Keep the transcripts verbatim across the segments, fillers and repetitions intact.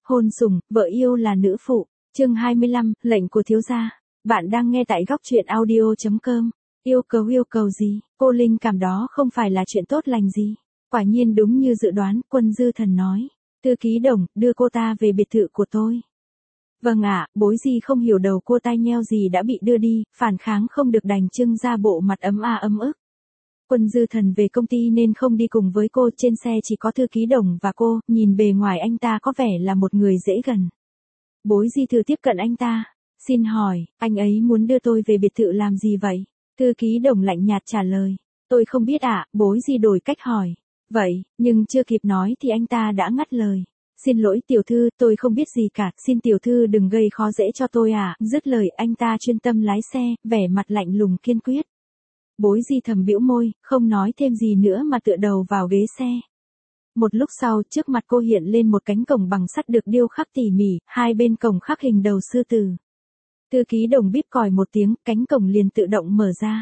Hôn sủng, vợ yêu là nữ phụ. Chương hai mươi lăm, lệnh của thiếu gia. Bạn đang nghe tại góc truyện audio chấm com. Yêu cầu yêu cầu gì? Cô linh cảm đó không phải là chuyện tốt lành gì. Quả nhiên đúng như dự đoán, Quân Dư Thần nói. Thư ký Đồng, đưa cô ta về biệt thự của tôi. Vâng ạ, bối gì không hiểu đầu cô tai nheo gì đã bị đưa đi, phản kháng không được đành trưng ra bộ mặt ấm a ấm ức. Quân Dư Thần về công ty nên không đi cùng với cô, trên xe chỉ có thư ký Đồng và cô, nhìn bề ngoài anh ta có vẻ là một người dễ gần. Bối di thử tiếp cận anh ta. Xin hỏi, anh ấy muốn đưa tôi về biệt thự làm gì vậy? Thư ký Đồng lạnh nhạt trả lời. Tôi không biết ạ, bối di đổi cách hỏi. Vậy, nhưng chưa kịp nói thì anh ta đã ngắt lời. Xin lỗi tiểu thư, tôi không biết gì cả, xin tiểu thư đừng gây khó dễ cho tôi à. Dứt lời anh ta chuyên tâm lái xe, vẻ mặt lạnh lùng kiên quyết. Bối di thầm bĩu môi, không nói thêm gì nữa mà tựa đầu vào ghế xe. Một lúc sau, trước mặt cô hiện lên một cánh cổng bằng sắt được điêu khắc tỉ mỉ, hai bên cổng khắc hình đầu sư tử. Thư ký Đồng bíp còi một tiếng, cánh cổng liền tự động mở ra.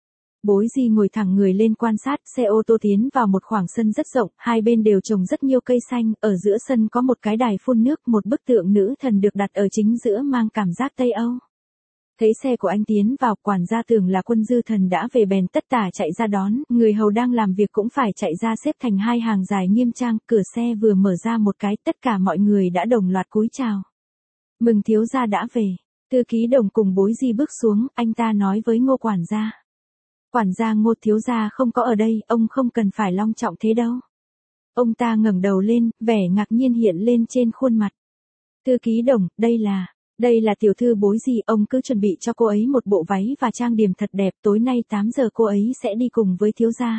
Bối di ngồi thẳng người lên quan sát, xe ô tô tiến vào một khoảng sân rất rộng, hai bên đều trồng rất nhiều cây xanh, ở giữa sân có một cái đài phun nước, một bức tượng nữ thần được đặt ở chính giữa mang cảm giác Tây Âu. Thấy xe của anh tiến vào, quản gia tưởng là Quân Dư Thần đã về bèn tất tả chạy ra đón, người hầu đang làm việc cũng phải chạy ra xếp thành hai hàng dài nghiêm trang, cửa xe vừa mở ra một cái, tất cả mọi người đã đồng loạt cúi chào. Mừng thiếu gia đã về. Thư ký Đồng cùng bối di bước xuống, anh ta nói với Ngô quản gia. Quản gia Ngô thiếu gia không có ở đây, ông không cần phải long trọng thế đâu. Ông ta ngẩng đầu lên, vẻ ngạc nhiên hiện lên trên khuôn mặt. Thư ký Đồng, đây là... Đây là tiểu thư bối di, ông cứ chuẩn bị cho cô ấy một bộ váy và trang điểm thật đẹp, tối nay tám giờ cô ấy sẽ đi cùng với thiếu gia.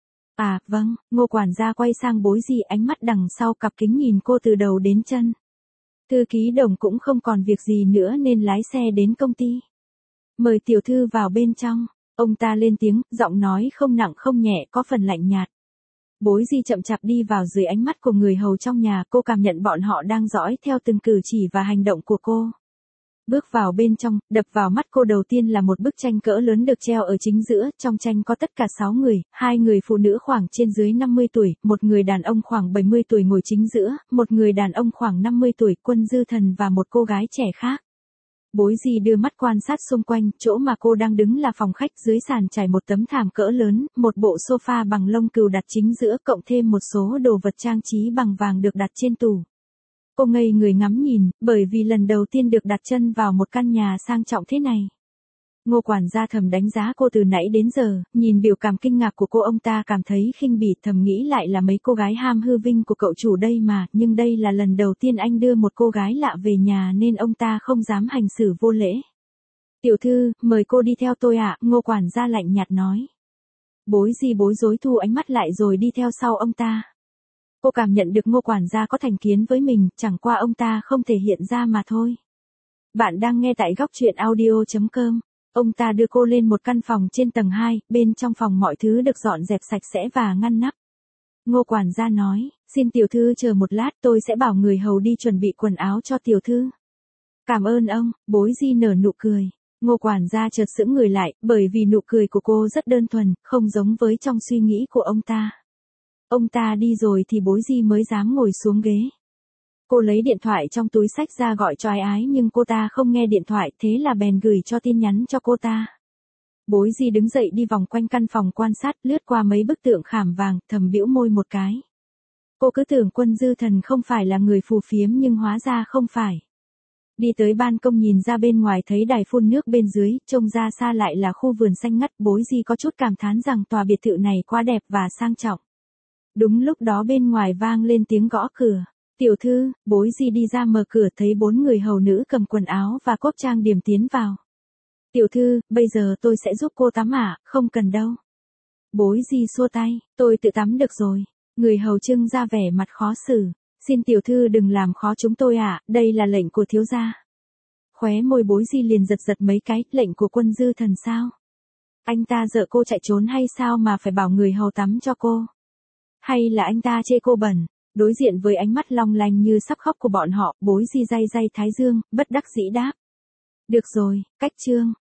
À, vâng, Ngô quản gia quay sang bối di, ánh mắt đằng sau cặp kính nhìn cô từ đầu đến chân. Thư ký Đồng cũng không còn việc gì nữa nên lái xe đến công ty. Mời tiểu thư vào bên trong, ông ta lên tiếng, giọng nói không nặng không nhẹ, có phần lạnh nhạt. Bối di chậm chạp đi vào dưới ánh mắt của người hầu trong nhà, cô cảm nhận bọn họ đang dõi theo từng cử chỉ và hành động của cô. Bước vào bên trong, đập vào mắt cô đầu tiên là một bức tranh cỡ lớn được treo ở chính giữa, trong tranh có tất cả sáu người, hai người phụ nữ khoảng trên dưới năm mươi tuổi, một người đàn ông khoảng bảy mươi tuổi ngồi chính giữa, một người đàn ông khoảng năm mươi tuổi, Quân Dư Thần và một cô gái trẻ khác. Bối di đưa mắt quan sát xung quanh, chỗ mà cô đang đứng là phòng khách, dưới sàn trải một tấm thảm cỡ lớn, một bộ sofa bằng lông cừu đặt chính giữa, cộng thêm một số đồ vật trang trí bằng vàng được đặt trên tủ. Cô ngây người ngắm nhìn, bởi vì lần đầu tiên được đặt chân vào một căn nhà sang trọng thế này. Ngô quản gia thầm đánh giá cô từ nãy đến giờ, nhìn biểu cảm kinh ngạc của cô ông ta cảm thấy khinh bỉ, thầm nghĩ lại là mấy cô gái ham hư vinh của cậu chủ đây mà, nhưng đây là lần đầu tiên anh đưa một cô gái lạ về nhà nên ông ta không dám hành xử vô lễ. Tiểu thư, mời cô đi theo tôi ạ, Ngô quản gia lạnh nhạt nói. Bối di bối rối thu ánh mắt lại rồi đi theo sau ông ta. Cô cảm nhận được Ngô quản gia có thành kiến với mình, chẳng qua ông ta không thể hiện ra mà thôi. Bạn đang nghe tại góc truyện audio chấm com. Ông ta đưa cô lên một căn phòng trên tầng hai, bên trong phòng mọi thứ được dọn dẹp sạch sẽ và ngăn nắp. Ngô quản gia nói, xin tiểu thư chờ một lát, tôi sẽ bảo người hầu đi chuẩn bị quần áo cho tiểu thư. Cảm ơn ông, bối di nở nụ cười. Ngô quản gia chợt sững người lại, bởi vì nụ cười của cô rất đơn thuần, không giống với trong suy nghĩ của ông ta. Ông ta đi rồi thì bối di mới dám ngồi xuống ghế. Cô lấy điện thoại trong túi xách ra gọi cho ái ái nhưng cô ta không nghe điện thoại, thế là bèn gửi cho tin nhắn cho cô ta. Bối di đứng dậy đi vòng quanh căn phòng quan sát, lướt qua mấy bức tượng khảm vàng, thầm bĩu môi một cái. Cô cứ tưởng Quân Dư Thần không phải là người phù phiếm nhưng hóa ra không phải. Đi tới ban công nhìn ra bên ngoài thấy đài phun nước bên dưới, trông ra xa lại là khu vườn xanh ngắt, bối di có chút cảm thán rằng tòa biệt thự này quá đẹp và sang trọng. Đúng lúc đó bên ngoài vang lên tiếng gõ cửa. Tiểu thư, bối di đi ra mở cửa thấy bốn người hầu nữ cầm quần áo và cốp trang điểm tiến vào. Tiểu thư, bây giờ tôi sẽ giúp cô tắm ạ, không cần đâu. Bối di xua tay, tôi tự tắm được rồi. Người hầu trưng ra vẻ mặt khó xử. Xin tiểu thư đừng làm khó chúng tôi ạ, đây là lệnh của thiếu gia. Khóe môi bối di liền giật giật mấy cái, lệnh của Quân Dư Thần sao? Anh ta sợ cô chạy trốn hay sao mà phải bảo người hầu tắm cho cô? Hay là anh ta chê cô bẩn? Đối diện với ánh mắt long lanh như sắp khóc của bọn họ, bối di day day thái dương, bất đắc dĩ đáp. Được rồi, cách chương.